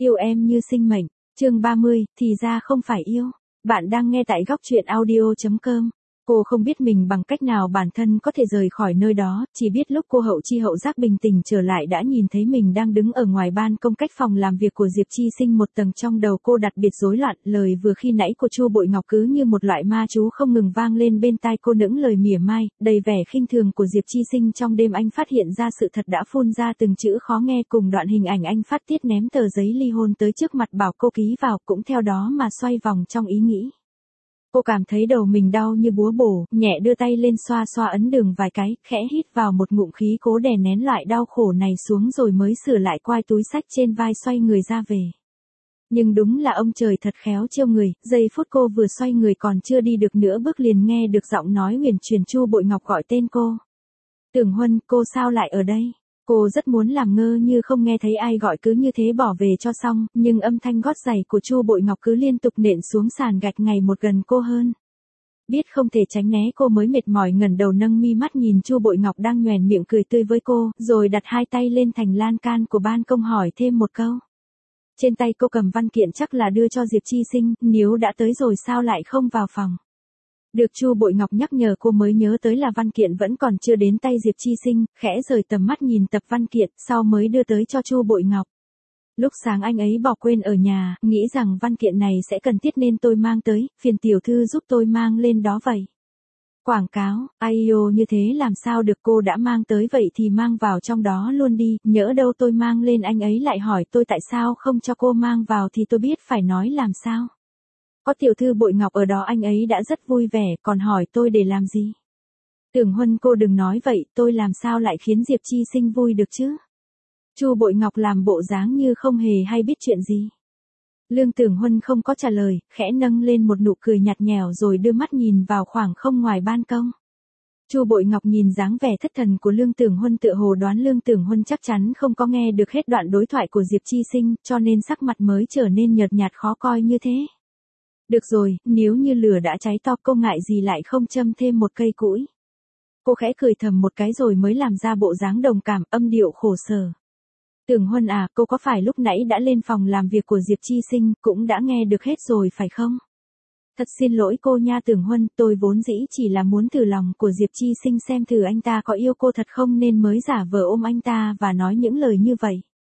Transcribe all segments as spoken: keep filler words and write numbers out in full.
Yêu em như sinh mệnh, chương ba mươi, thì ra không phải yêu. Bạn đang nghe tại góc truyện audio chấm com. Cô không biết mình bằng cách nào bản thân có thể rời khỏi nơi đó, chỉ biết lúc cô hậu chi hậu giác bình tĩnh trở lại đã nhìn thấy mình đang đứng ở ngoài ban công cách phòng làm việc của Diệp Chi Sinh một tầng. Trong đầu cô đặc biệt rối loạn, lời vừa khi nãy của Chu Bội Ngọc cứ như một loại ma chú không ngừng vang lên bên tai cô, những lời mỉa mai, đầy vẻ khinh thường của Diệp Chi Sinh. Trong đêm anh phát hiện ra sự thật đã phun ra từng chữ khó nghe, cùng đoạn hình ảnh anh phát tiết ném tờ giấy ly hôn tới trước mặt bảo cô ký vào, cũng theo đó mà xoay vòng trong ý nghĩ. Cô cảm thấy đầu mình đau như búa bổ, nhẹ đưa tay lên xoa xoa ấn đường vài cái, khẽ hít vào một ngụm khí cố đè nén loại đau khổ này xuống rồi mới sửa lại quai túi xách trên vai xoay người ra về. Nhưng đúng là ông trời thật khéo trêu người, giây phút cô vừa xoay người còn chưa đi được nửa bước liền nghe được giọng nói huyền truyền Chu Bội Ngọc gọi tên cô. Tưởng Huân, cô sao lại ở đây? Cô rất muốn làm ngơ như không nghe thấy ai gọi, cứ như thế bỏ về cho xong, nhưng âm thanh gót giày của Chu Bội Ngọc cứ liên tục nện xuống sàn gạch ngày một gần cô hơn. Biết không thể tránh né, cô mới mệt mỏi ngẩng đầu nâng mi mắt nhìn Chu Bội Ngọc đang nhoẻn miệng cười tươi với cô, rồi đặt hai tay lên thành lan can của ban công hỏi thêm một câu. Trên tay cô cầm văn kiện chắc là đưa cho Diệp Chi Sinh, nếu đã tới rồi sao lại không vào phòng? Được Chu Bội Ngọc nhắc nhở cô mới nhớ tới là văn kiện vẫn còn chưa đến tay Diệp Chi Sinh, khẽ rời tầm mắt nhìn tập văn kiện, sau mới đưa tới cho Chu Bội Ngọc. Lúc sáng anh ấy bỏ quên ở nhà, nghĩ rằng văn kiện này sẽ cần thiết nên tôi mang tới, phiền tiểu thư giúp tôi mang lên đó vậy. Quảng cáo, ai ô như thế làm sao được, cô đã mang tới vậy thì mang vào trong đó luôn đi, nhỡ đâu tôi mang lên anh ấy lại hỏi tôi tại sao không cho cô mang vào thì tôi biết phải nói làm sao. Có tiểu thư Bội Ngọc ở đó anh ấy đã rất vui vẻ, còn hỏi tôi để làm gì? Tưởng Huân, cô đừng nói vậy, tôi làm sao lại khiến Diệp Chi Sinh vui được chứ? Chu Bội Ngọc làm bộ dáng như không hề hay biết chuyện gì. Lương Tưởng Huân không có trả lời, khẽ nâng lên một nụ cười nhạt nhẽo rồi đưa mắt nhìn vào khoảng không ngoài ban công. Chu Bội Ngọc nhìn dáng vẻ thất thần của Lương Tưởng Huân tựa hồ đoán Lương Tưởng Huân chắc chắn không có nghe được hết đoạn đối thoại của Diệp Chi Sinh, cho nên sắc mặt mới trở nên nhợt nhạt khó coi như thế. Được rồi, nếu như lửa đã cháy to cô ngại gì lại không châm thêm một cây củi. Cô khẽ cười thầm một cái rồi mới làm ra bộ dáng đồng cảm, âm điệu khổ sở. Tưởng Huân à, cô có phải lúc nãy đã lên phòng làm việc của Diệp Chi Sinh, cũng đã nghe được hết rồi phải không? Thật xin lỗi cô nha Tưởng Huân, tôi vốn dĩ chỉ là muốn thử lòng của Diệp Chi Sinh xem thử anh ta có yêu cô thật không nên mới giả vờ ôm anh ta và nói những lời như vậy.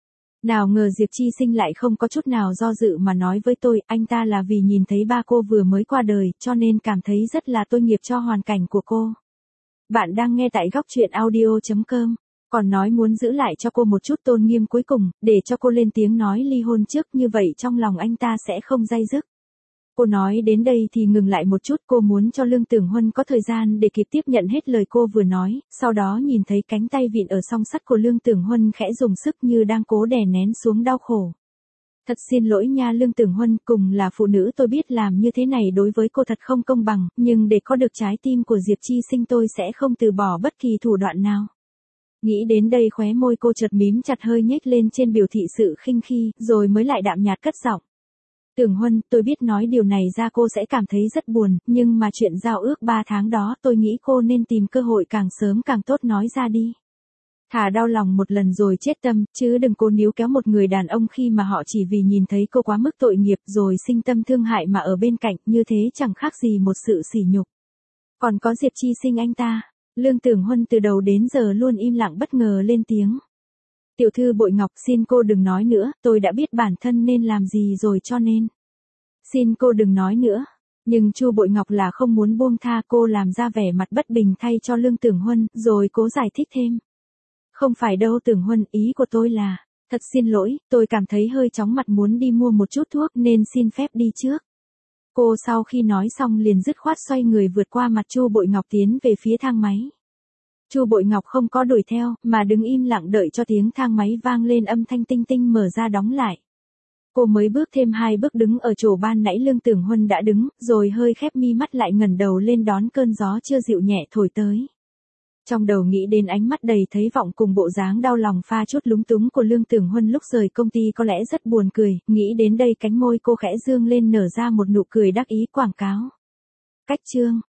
Nào ngờ Diệp Chi Sinh lại không có chút nào do dự mà nói với tôi, anh ta là vì nhìn thấy ba cô vừa mới qua đời, cho nên cảm thấy rất là tội nghiệp cho hoàn cảnh của cô. Bạn đang nghe tại góc truyện audio chấm com, còn nói muốn giữ lại cho cô một chút tôn nghiêm cuối cùng, để cho cô lên tiếng nói ly hôn trước, như vậy trong lòng anh ta sẽ không day dứt. Cô nói đến đây thì ngừng lại một chút, cô muốn cho Lương Tưởng Huân có thời gian để kịp tiếp nhận hết lời cô vừa nói, sau đó nhìn thấy cánh tay vịn ở song sắt của Lương Tưởng Huân khẽ dùng sức như đang cố đè nén xuống đau khổ. Thật xin lỗi nha Lương Tưởng Huân, cùng là phụ nữ tôi biết làm như thế này đối với cô thật không công bằng, nhưng để có được trái tim của Diệp Chi Sinh tôi sẽ không từ bỏ bất kỳ thủ đoạn nào. Nghĩ đến đây khóe môi cô chợt mím chặt hơi nhếch lên trên biểu thị sự khinh khi, rồi mới lại đạm nhạt cất giọng. Tưởng Huân, tôi biết nói điều này ra cô sẽ cảm thấy rất buồn, nhưng mà chuyện giao ước ba tháng đó tôi nghĩ cô nên tìm cơ hội càng sớm càng tốt nói ra đi. Thà đau lòng một lần rồi chết tâm, chứ đừng cố níu kéo một người đàn ông khi mà họ chỉ vì nhìn thấy cô quá mức tội nghiệp rồi sinh tâm thương hại mà ở bên cạnh, như thế chẳng khác gì một sự sỉ nhục. Còn có Diệp Chi Sinh anh ta, Lương Tưởng Huân từ đầu đến giờ luôn im lặng bất ngờ lên tiếng. Tiểu thư Bội Ngọc, xin cô đừng nói nữa, tôi đã biết bản thân nên làm gì rồi cho nên. Xin cô đừng nói nữa. Nhưng Chu Bội Ngọc là không muốn buông tha, cô làm ra vẻ mặt bất bình thay cho Lương Tưởng Huân, rồi cố giải thích thêm. Không phải đâu Tưởng Huân, ý của tôi là, thật xin lỗi, tôi cảm thấy hơi chóng mặt muốn đi mua một chút thuốc nên xin phép đi trước. Cô sau khi nói xong liền dứt khoát xoay người vượt qua mặt Chu Bội Ngọc tiến về phía thang máy. Chu Bội Ngọc không có đuổi theo, mà đứng im lặng đợi cho tiếng thang máy vang lên âm thanh tinh tinh mở ra đóng lại. Cô mới bước thêm hai bước đứng ở chỗ ban nãy Lương Tưởng Huân đã đứng, rồi hơi khép mi mắt lại ngẩng đầu lên đón cơn gió chưa dịu nhẹ thổi tới. Trong đầu nghĩ đến ánh mắt đầy thấy vọng cùng bộ dáng đau lòng pha chút lúng túng của Lương Tưởng Huân lúc rời công ty có lẽ rất buồn cười, nghĩ đến đây cánh môi cô khẽ dương lên nở ra một nụ cười đắc ý. Quảng cáo. Cách chương.